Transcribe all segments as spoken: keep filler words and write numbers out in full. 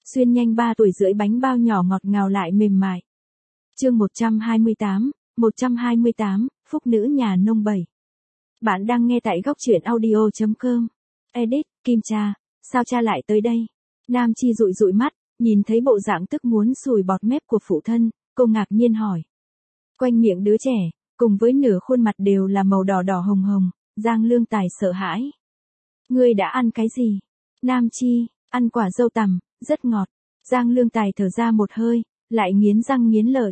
xuyên nhanh ba tuổi rưỡi bánh bao nhỏ ngọt ngào lại mềm mại. Chương một trăm hai mươi tám, một trăm hai mươi tám, Phúc nữ nhà nông bảy. Bạn đang nghe tại góc truyện audio chấm com. Edit, Kim Cha, sao cha lại tới đây? Nam Chi dụi dụi mắt, nhìn thấy bộ dạng tức muốn sùi bọt mép của phụ thân, cô ngạc nhiên hỏi. Quanh miệng đứa trẻ, cùng với nửa khuôn mặt đều là màu đỏ đỏ hồng hồng, Giang Lương Tài sợ hãi. Ngươi đã ăn cái gì? Nam Chi, ăn quả dâu tằm, rất ngọt. Giang Lương Tài thở ra một hơi, lại nghiến răng nghiến lợi.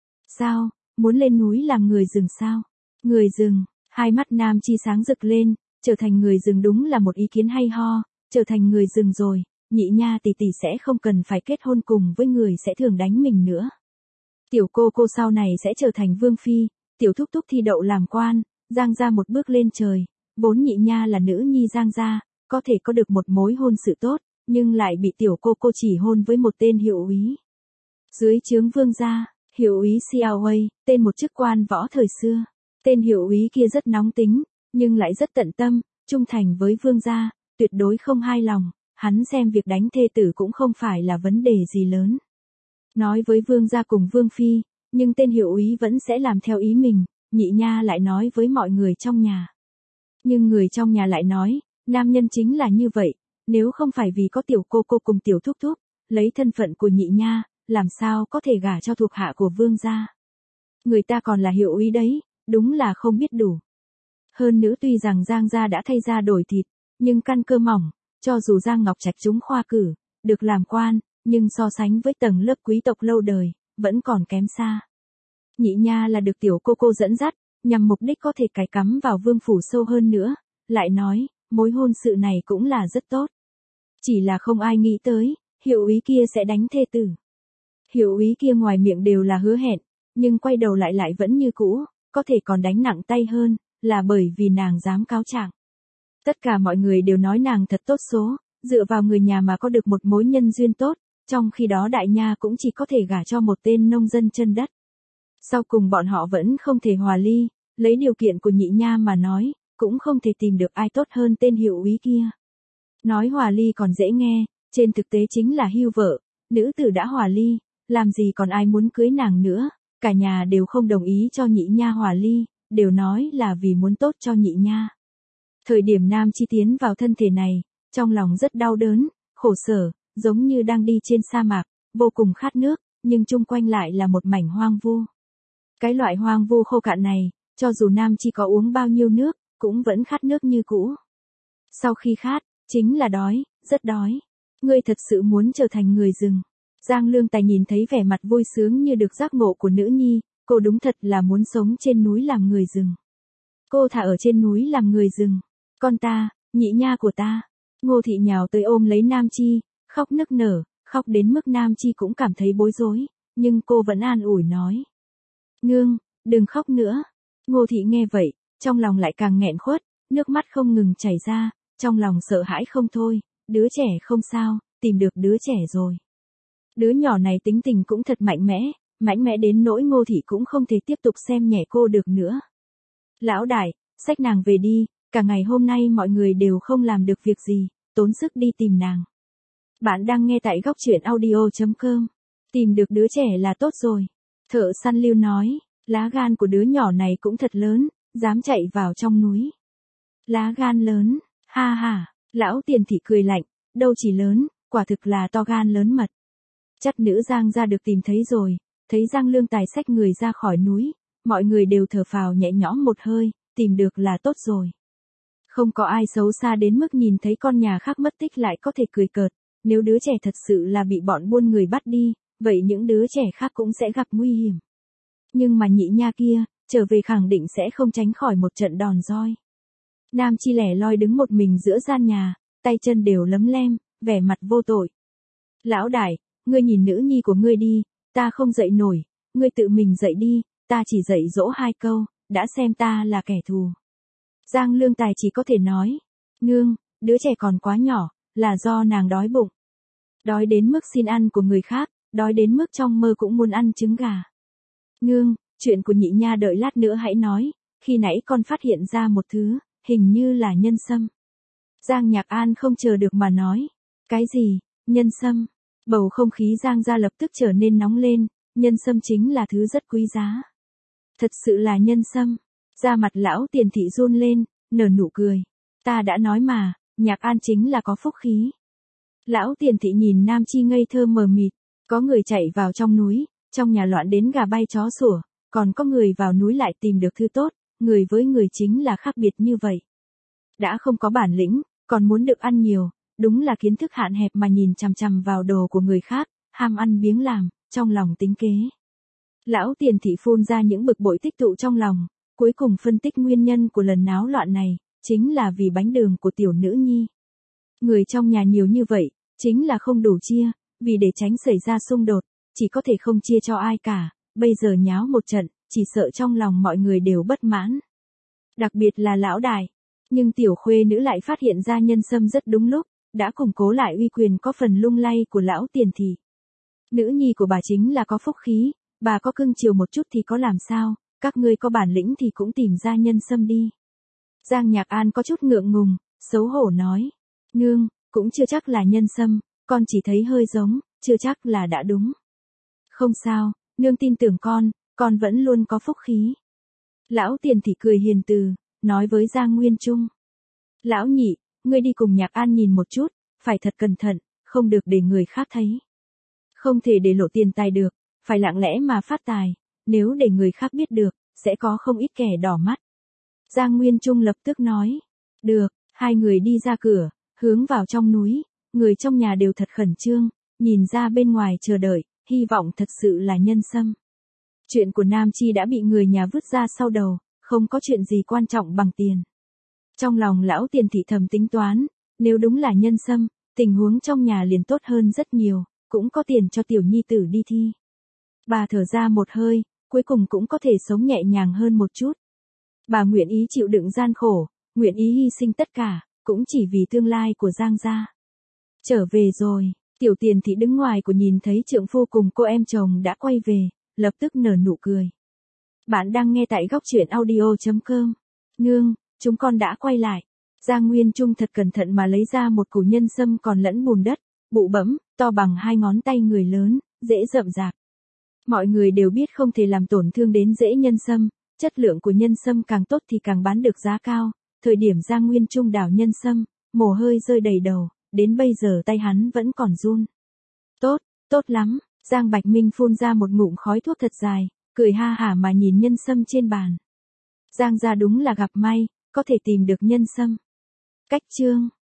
Sao, muốn lên núi làm người rừng sao? Người rừng, hai mắt Nam Chi sáng rực lên, trở thành người rừng đúng là một ý kiến hay ho, trở thành người rừng rồi, nhị nha tỷ tỷ sẽ không cần phải kết hôn cùng với người sẽ thường đánh mình nữa. Tiểu cô cô sau này sẽ trở thành vương phi, tiểu thúc thúc thi đậu làm quan, Giang gia một bước lên trời, vốn nhị nha là nữ nhi Giang gia, có thể có được một mối hôn sự tốt, nhưng lại bị tiểu cô cô chỉ hôn với một tên hiệu úy. Dưới trướng vương gia, hiệu úy Xiaowei, tên một chức quan võ thời xưa. Tên hiệu úy kia rất nóng tính, nhưng lại rất tận tâm, trung thành với vương gia, tuyệt đối không hai lòng, hắn xem việc đánh thê tử cũng không phải là vấn đề gì lớn. Nói với vương gia cùng vương phi, nhưng tên hiệu úy vẫn sẽ làm theo ý mình, nhị nha lại nói với mọi người trong nhà. Nhưng người trong nhà lại nói, nam nhân chính là như vậy, nếu không phải vì có tiểu cô cô cùng tiểu thúc thúc, lấy thân phận của nhị nha, làm sao có thể gả cho thuộc hạ của vương gia. Người ta còn là hiệu úy đấy, đúng là không biết đủ. Hơn nữa tuy rằng Giang gia đã thay ra đổi thịt, nhưng căn cơ mỏng, cho dù Giang Ngọc Trạch trúng khoa cử, được làm quan, nhưng so sánh với tầng lớp quý tộc lâu đời, vẫn còn kém xa. Nhị nha là được tiểu cô cô dẫn dắt, nhằm mục đích có thể cài cắm vào vương phủ sâu hơn nữa, lại nói, mối hôn sự này cũng là rất tốt. Chỉ là không ai nghĩ tới, hiệu úy kia sẽ đánh thê tử. Hiệu úy kia ngoài miệng đều là hứa hẹn, nhưng quay đầu lại lại vẫn như cũ, có thể còn đánh nặng tay hơn, là bởi vì nàng dám cáo trạng. Tất cả mọi người đều nói nàng thật tốt số, dựa vào người nhà mà có được một mối nhân duyên tốt, trong khi đó đại nha cũng chỉ có thể gả cho một tên nông dân chân đất. Sau cùng bọn họ vẫn không thể hòa ly, lấy điều kiện của nhị nha mà nói, cũng không thể tìm được ai tốt hơn tên hiệu úy kia. Nói hòa ly còn dễ nghe, trên thực tế chính là hưu vợ, nữ tử đã hòa ly, làm gì còn ai muốn cưới nàng nữa, cả nhà đều không đồng ý cho nhị nha hòa ly, đều nói là vì muốn tốt cho nhị nha. Thời điểm Nam Chi tiến vào thân thể này, trong lòng rất đau đớn, khổ sở, giống như đang đi trên sa mạc, vô cùng khát nước, nhưng chung quanh lại là một mảnh hoang vu. Cái loại hoang vu khô cạn này, cho dù Nam Chi có uống bao nhiêu nước, cũng vẫn khát nước như cũ. Sau khi khát, chính là đói, rất đói. Ngươi thật sự muốn trở thành người rừng. Giang Lương Tài nhìn thấy vẻ mặt vui sướng như được giác ngộ của nữ nhi, cô đúng thật là muốn sống trên núi làm người rừng. Cô thà ở trên núi làm người rừng. Con ta, nhị nha của ta. Ngô Thị nhào tới ôm lấy Nam Chi, khóc nức nở, khóc đến mức Nam Chi cũng cảm thấy bối rối, nhưng cô vẫn an ủi nói. Nương, đừng khóc nữa. Ngô Thị nghe vậy, trong lòng lại càng nghẹn khuất, nước mắt không ngừng chảy ra, trong lòng sợ hãi không thôi, đứa trẻ không sao, tìm được đứa trẻ rồi. Đứa nhỏ này tính tình cũng thật mạnh mẽ, mạnh mẽ đến nỗi Ngô Thị cũng không thể tiếp tục xem nhẹ cô được nữa. Lão đại, xách nàng về đi, cả ngày hôm nay mọi người đều không làm được việc gì, tốn sức đi tìm nàng. Bạn đang nghe tại góc truyện audio chấm com. Tìm được đứa trẻ là tốt rồi. Thợ săn Lưu nói, lá gan của đứa nhỏ này cũng thật lớn, dám chạy vào trong núi. Lá gan lớn, ha ha, lão Tiền Thị cười lạnh, đâu chỉ lớn, quả thực là to gan lớn mật. Chắc nữ Giang gia được tìm thấy rồi, thấy Giang Lương Tài xách người ra khỏi núi, mọi người đều thở phào nhẹ nhõm một hơi, tìm được là tốt rồi. Không có ai xấu xa đến mức nhìn thấy con nhà khác mất tích lại có thể cười cợt, nếu đứa trẻ thật sự là bị bọn buôn người bắt đi, vậy những đứa trẻ khác cũng sẽ gặp nguy hiểm. Nhưng mà nhị nha kia, trở về khẳng định sẽ không tránh khỏi một trận đòn roi. Nam Chi lẻ loi đứng một mình giữa gian nhà, tay chân đều lấm lem, vẻ mặt vô tội. Lão đại, ngươi nhìn nữ nhi của ngươi đi, ta không dậy nổi, ngươi tự mình dậy đi, ta chỉ dạy dỗ hai câu, đã xem ta là kẻ thù. Giang Lương Tài chỉ có thể nói, nương, đứa trẻ còn quá nhỏ, là do nàng đói bụng. Đói đến mức xin ăn của người khác, đói đến mức trong mơ cũng muốn ăn trứng gà. Nương, chuyện của nhị nha đợi lát nữa hãy nói, khi nãy con phát hiện ra một thứ, hình như là nhân sâm. Giang Nhạc An không chờ được mà nói, cái gì, nhân sâm? Bầu không khí Giang gia lập tức trở nên nóng lên, nhân sâm chính là thứ rất quý giá. Thật sự là nhân sâm. Da mặt lão Tiền thị run lên, nở nụ cười. Ta đã nói mà, Nhạc An chính là có phúc khí. Lão Tiền thị nhìn Nam Chi ngây thơ mờ mịt, có người chạy vào trong núi, trong nhà loạn đến gà bay chó sủa, còn có người vào núi lại tìm được thứ tốt, người với người chính là khác biệt như vậy. Đã không có bản lĩnh, còn muốn được ăn nhiều, đúng là kiến thức hạn hẹp mà nhìn chằm chằm vào đồ của người khác, ham ăn biếng làm, trong lòng tính kế. Lão Tiền thị phun ra những bực bội tích tụ trong lòng, cuối cùng phân tích nguyên nhân của lần náo loạn này, chính là vì bánh đường của tiểu nữ nhi. Người trong nhà nhiều như vậy, chính là không đủ chia, vì để tránh xảy ra xung đột, chỉ có thể không chia cho ai cả, bây giờ nháo một trận, chỉ sợ trong lòng mọi người đều bất mãn. Đặc biệt là lão đại, nhưng tiểu khuê nữ lại phát hiện ra nhân sâm rất đúng lúc, đã củng cố lại uy quyền có phần lung lay của lão Tiền thị. Nữ nhi của bà chính là có phúc khí, bà có cưng chiều một chút thì có làm sao, các ngươi có bản lĩnh thì cũng tìm ra nhân sâm đi. Giang Nhạc An có chút ngượng ngùng, xấu hổ nói, nương, cũng chưa chắc là nhân sâm, con chỉ thấy hơi giống, chưa chắc là đã đúng. Không sao, nương tin tưởng con, con vẫn luôn có phúc khí. Lão Tiền thị cười hiền từ, nói với Giang Nguyên Trung. Lão nhị, ngươi đi cùng Nhạc An nhìn một chút, phải thật cẩn thận, không được để người khác thấy. Không thể để lộ tiền tài được, phải lặng lẽ mà phát tài, nếu để người khác biết được, sẽ có không ít kẻ đỏ mắt. Giang Nguyên Trung lập tức nói, được, hai người đi ra cửa, hướng vào trong núi, người trong nhà đều thật khẩn trương, nhìn ra bên ngoài chờ đợi, hy vọng thật sự là nhân sâm. Chuyện của Nam Chi đã bị người nhà vứt ra sau đầu, không có chuyện gì quan trọng bằng tiền. Trong lòng lão Tiền thị thầm tính toán, nếu đúng là nhân sâm, tình huống trong nhà liền tốt hơn rất nhiều, cũng có tiền cho tiểu nhi tử đi thi. Bà thở ra một hơi, cuối cùng cũng có thể sống nhẹ nhàng hơn một chút. Bà nguyện ý chịu đựng gian khổ, nguyện ý hy sinh tất cả, cũng chỉ vì tương lai của Giang gia. Trở về rồi, tiểu Tiền thị đứng ngoài của nhìn thấy trượng phu cùng cô em chồng đã quay về, lập tức nở nụ cười. Bạn đang nghe tại góc truyện audio chấm com. Nương, chúng con đã quay lại. Giang Nguyên Trung thật cẩn thận mà lấy ra một củ nhân sâm còn lẫn bùn đất, bụ bẫm, to bằng hai ngón tay người lớn, dễ rậm rạp. Mọi người đều biết không thể làm tổn thương đến rễ nhân sâm, chất lượng của nhân sâm càng tốt thì càng bán được giá cao. Thời điểm Giang Nguyên Trung đào nhân sâm, mồ hôi rơi đầy đầu, đến bây giờ tay hắn vẫn còn run. Tốt, tốt lắm, Giang Bạch Minh phun ra một ngụm khói thuốc thật dài, cười ha hả mà nhìn nhân sâm trên bàn. Giang gia đúng là gặp may, có thể tìm được nhân sâm. Cách chương